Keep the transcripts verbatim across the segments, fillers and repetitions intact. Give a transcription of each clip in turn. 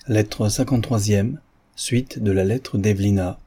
Lettre cinquante-troisième, suite de la lettre d'Evelina.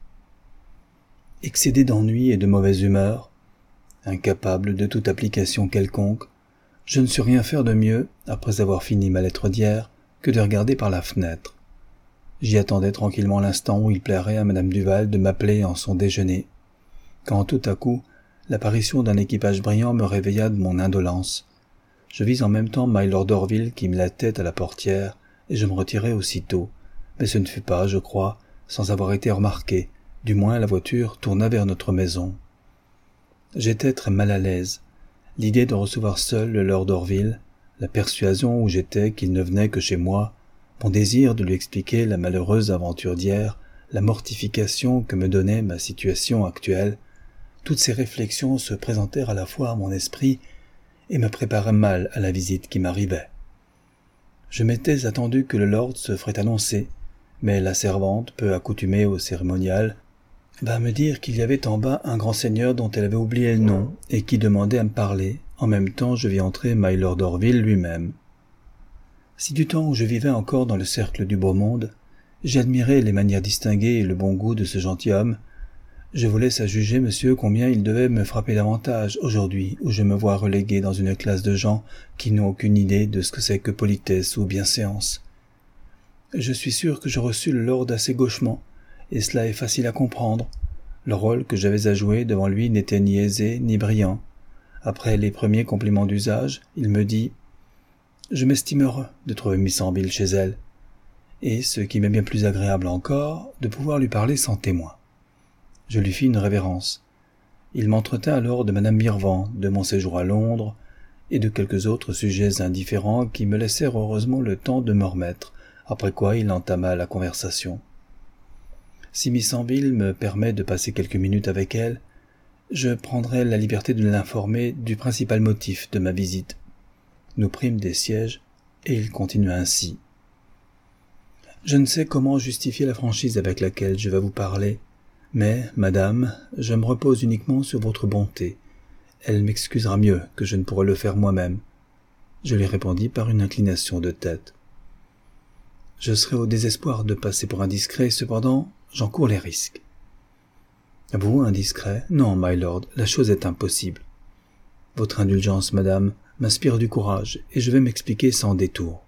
Excédé d'ennui et de mauvaise humeur, incapable de toute application quelconque, je ne sus rien faire de mieux, après avoir fini ma lettre d'hier, que de regarder par la fenêtre. J'y attendais tranquillement l'instant où il plairait à madame Duval de m'appeler en son déjeuner, quand tout à coup, l'apparition d'un équipage brillant me réveilla de mon indolence. Je vis en même temps mylord d'Orville qui me la tête à la portière, et je me retirai aussitôt, mais ce ne fut pas, je crois, sans avoir été remarqué, du moins la voiture tourna vers notre maison. J'étais très mal à l'aise. L'idée de recevoir seul le lord d'Orville, la persuasion où j'étais qu'il ne venait que chez moi, mon désir de lui expliquer la malheureuse aventure d'hier, la mortification que me donnait ma situation actuelle, toutes ces réflexions se présentèrent à la fois à mon esprit et me préparaient mal à la visite qui m'arrivait. Je m'étais attendu que le lord se ferait annoncer, mais la servante, peu accoutumée au cérémonial, vint me dire qu'il y avait en bas un grand seigneur dont elle avait oublié le nom et qui demandait à me parler. En même temps, je vis entrer mylord d'Orville lui-même. Si du temps où je vivais encore dans le cercle du beau monde, j'admirais les manières distinguées et le bon goût de ce gentilhomme, je vous laisse à juger, monsieur, combien il devait me frapper davantage aujourd'hui où je me vois relégué dans une classe de gens qui n'ont aucune idée de ce que c'est que politesse ou bienséance. Je suis sûr que je reçus le lord assez gauchement, et cela est facile à comprendre. Le rôle que j'avais à jouer devant lui n'était ni aisé ni brillant. Après les premiers compliments d'usage, il me dit « Je m'estime heureux de trouver Miss Orville chez elle, et ce qui m'est bien plus agréable encore, de pouvoir lui parler sans témoin. » Je lui fis une révérence. Il m'entretint alors de madame Mirvan, de mon séjour à Londres, et de quelques autres sujets indifférents qui me laissèrent heureusement le temps de me remettre, après quoi il entama la conversation. Si Miss Orville me permet de passer quelques minutes avec elle, je prendrai la liberté de l'informer du principal motif de ma visite. Nous prîmes des sièges, et il continua ainsi. Je ne sais comment justifier la franchise avec laquelle je vais vous parler, mais, madame, je me repose uniquement sur votre bonté. Elle m'excusera mieux que je ne pourrais le faire moi-même. Je lui répondis par une inclination de tête. Je serais au désespoir de passer pour indiscret, cependant, j'en cours les risques. Vous, indiscret? Non, mylord, la chose est impossible. Votre indulgence, madame, m'inspire du courage, et je vais m'expliquer sans détour.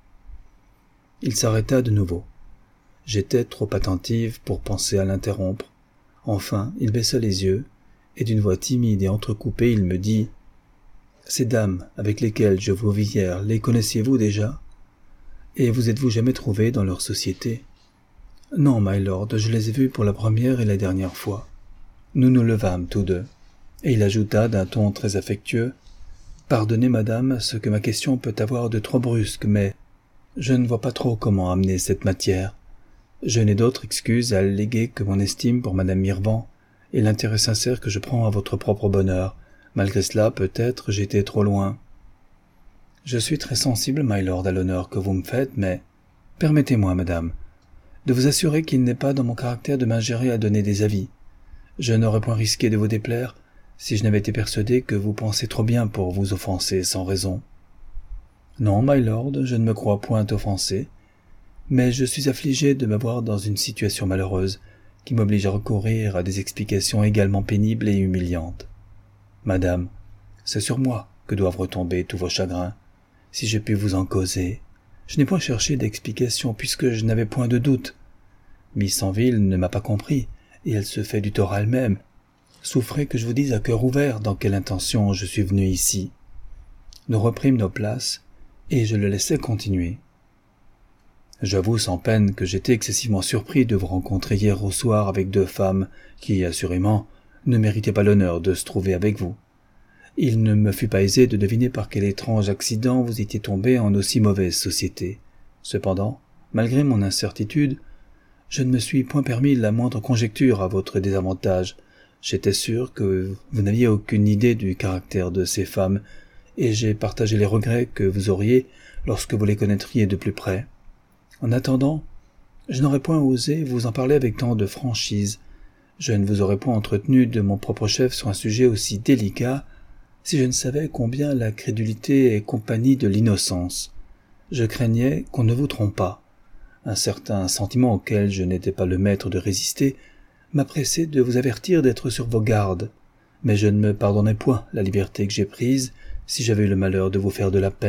Il s'arrêta de nouveau. J'étais trop attentive pour penser à l'interrompre. Enfin, il baissa les yeux, et d'une voix timide et entrecoupée, il me dit « Ces dames avec lesquelles je vous vis hier, les connaissiez-vous déjà? Et vous êtes-vous jamais trouvé dans leur société ?»« Non, mylord, je les ai vues pour la première et la dernière fois. » Nous nous levâmes tous deux, et il ajouta d'un ton très affectueux « Pardonnez, madame, ce que ma question peut avoir de trop brusque, mais je ne vois pas trop comment amener cette matière. Je n'ai d'autre excuse à alléguer que mon estime pour madame Mirvan et l'intérêt sincère que je prends à votre propre bonheur. Malgré cela, peut-être, j'ai été trop loin. Je suis très sensible, mylord, à l'honneur que vous me faites, mais permettez-moi, madame, de vous assurer qu'il n'est pas dans mon caractère de m'ingérer à donner des avis. Je n'aurais point risqué de vous déplaire si je n'avais été persuadé que vous pensez trop bien pour vous offenser sans raison. Non, mylord, je ne me crois point offensé, mais je suis affligé de me voir dans une situation malheureuse qui m'oblige à recourir à des explications également pénibles et humiliantes. Madame, c'est sur moi que doivent retomber tous vos chagrins. Si je puis vous en causer, je n'ai point cherché d'explication puisque je n'avais point de doute. Miss Orville ne m'a pas compris, et elle se fait du tort à elle-même. Souffrez que je vous dise à cœur ouvert dans quelle intention je suis venu ici. Nous reprîmes nos places, et je le laissai continuer. J'avoue sans peine que j'étais excessivement surpris de vous rencontrer hier au soir avec deux femmes qui, assurément, ne méritaient pas l'honneur de se trouver avec vous. Il ne me fut pas aisé de deviner par quel étrange accident vous étiez tombé en aussi mauvaise société. Cependant, malgré mon incertitude, je ne me suis point permis la moindre conjecture à votre désavantage. J'étais sûr que vous n'aviez aucune idée du caractère de ces femmes, et j'ai partagé les regrets que vous auriez lorsque vous les connaîtriez de plus près. En attendant, je n'aurais point osé vous en parler avec tant de franchise. Je ne vous aurais point entretenu de mon propre chef sur un sujet aussi délicat si je ne savais combien la crédulité est compagnie de l'innocence. Je craignais qu'on ne vous trompât. un certain sentiment auquel je n'étais pas le maître de résister, m'a pressé de vous avertir d'être sur vos gardes, mais je ne me pardonnais point la liberté que j'ai prise si j'avais eu le malheur de vous faire de la peine. »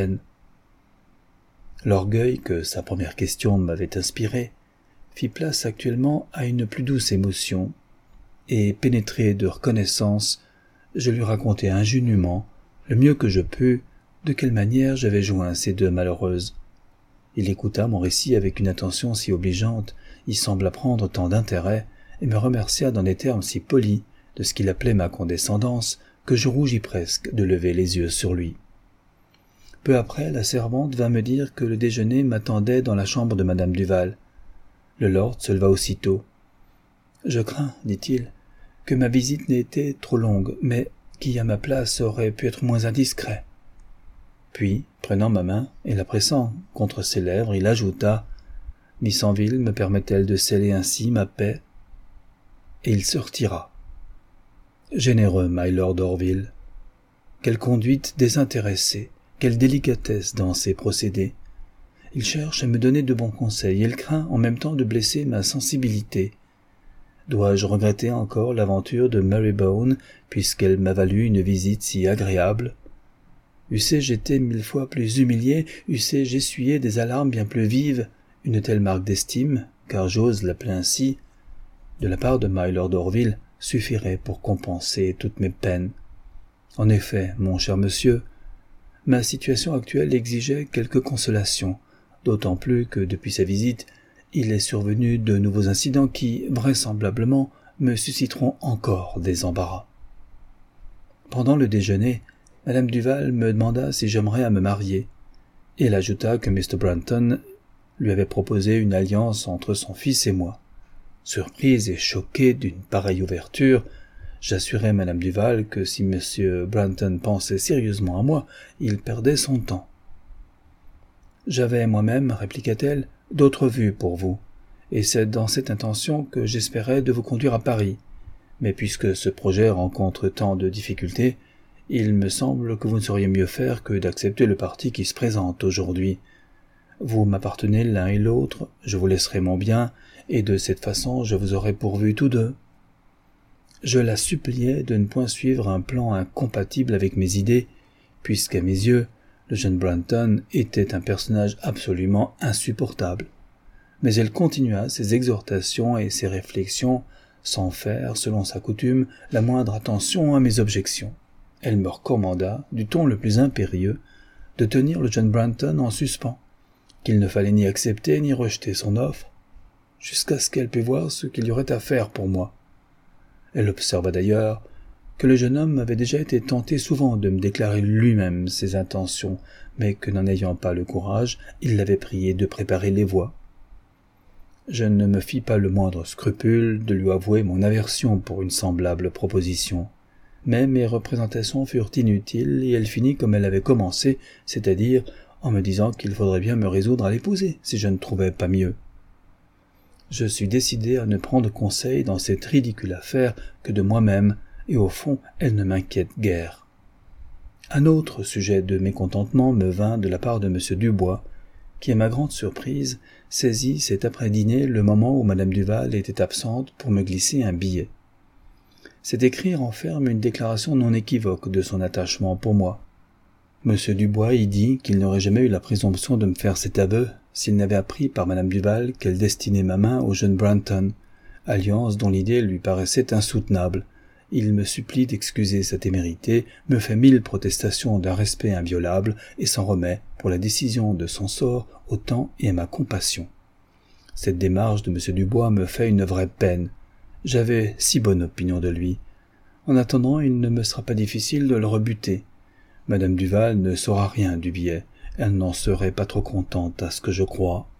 L'orgueil que sa première question m'avait inspiré fit place actuellement à une plus douce émotion, et pénétré de reconnaissance, je lui racontai ingénument, le mieux que je pus, de quelle manière j'avais joint ces deux malheureuses. Il écouta mon récit avec une attention si obligeante, y sembla prendre tant d'intérêt, et me remercia dans des termes si polis de ce qu'il appelait ma condescendance, que je rougis presque de lever les yeux sur lui. Peu après, la servante vint me dire que le déjeuner m'attendait dans la chambre de madame Duval. Le lord se leva aussitôt. « Je crains, dit-il, que ma visite n'ait été trop longue, mais qui à ma place aurait pu être moins indiscret. » Puis, prenant ma main et la pressant contre ses lèvres, il ajouta « Miss Anville me permet-elle de sceller ainsi ma paix ?» Et il se retira. Généreux, my lord Orville. Quelle conduite désintéressée, quelle délicatesse dans ses procédés. Il cherche à me donner de bons conseils, et il craint en même temps de blesser ma sensibilité. Dois-je regretter encore l'aventure de Marybone, puisqu'elle m'a valu une visite si agréable? Eussé-je été mille fois plus humilié, eussé-je essuyé des alarmes bien plus vives, une telle marque d'estime, car j'ose l'appeler ainsi, de la part de my lord Orville, suffirait pour compenser toutes mes peines. En effet, mon cher monsieur, ma situation actuelle exigeait quelque consolation, d'autant plus que depuis sa visite, il est survenu de nouveaux incidents qui, vraisemblablement, me susciteront encore des embarras. Pendant le déjeuner, madame Duval me demanda si j'aimerais à me marier, et elle ajouta que mister Brunton lui avait proposé une alliance entre son fils et moi. Surprise et choqué d'une pareille ouverture, j'assurai madame Duval que si monsieur Brunton pensait sérieusement à moi, il perdait son temps. « J'avais moi-même, répliqua-t-elle, d'autres vues pour vous, et c'est dans cette intention que j'espérais de vous conduire à Paris. Mais puisque ce projet rencontre tant de difficultés, il me semble que vous ne sauriez mieux faire que d'accepter le parti qui se présente aujourd'hui. Vous m'appartenez l'un et l'autre, je vous laisserai mon bien, et de cette façon je vous aurai pourvus tous deux. » Je la suppliai de ne point suivre un plan incompatible avec mes idées, puisqu'à mes yeux, le jeune Brunton était un personnage absolument insupportable. Mais elle continua ses exhortations et ses réflexions sans faire, selon sa coutume, la moindre attention à mes objections. Elle me recommanda, du ton le plus impérieux, de tenir le jeune Brunton en suspens, qu'il ne fallait ni accepter ni rejeter son offre, jusqu'à ce qu'elle pût voir ce qu'il y aurait à faire pour moi. Elle observa d'ailleurs que le jeune homme avait déjà été tenté souvent de me déclarer lui-même ses intentions, mais que n'en ayant pas le courage, il l'avait prié de préparer les voies. Je ne me fis pas le moindre scrupule de lui avouer mon aversion pour une semblable proposition, mais mes représentations furent inutiles et elle finit comme elle avait commencé, c'est-à-dire en me disant qu'il faudrait bien me résoudre à l'épouser si je ne trouvais pas mieux. Je suis décidé à ne prendre conseil dans cette ridicule affaire que de moi-même, et au fond, elle ne m'inquiète guère. Un autre sujet de mécontentement me vint de la part de M. Dubois, qui, à ma grande surprise, saisit cet après-dîner le moment où madame Duval était absente pour me glisser un billet. Cet écrit renferme une déclaration non équivoque de son attachement pour moi. M. Dubois y dit qu'il n'aurait jamais eu la présomption de me faire cet aveu s'il n'avait appris par madame Duval qu'elle destinait ma main au jeune Brunton, alliance dont l'idée lui paraissait insoutenable. Il me supplie d'excuser sa témérité, me fait mille protestations d'un respect inviolable et s'en remet, pour la décision de son sort, au temps et à ma compassion. Cette démarche de M. Dubois me fait une vraie peine. J'avais si bonne opinion de lui. En attendant, il ne me sera pas difficile de le rebuter. Madame Duval ne saura rien du billet. Elle n'en serait pas trop contente à ce que je crois.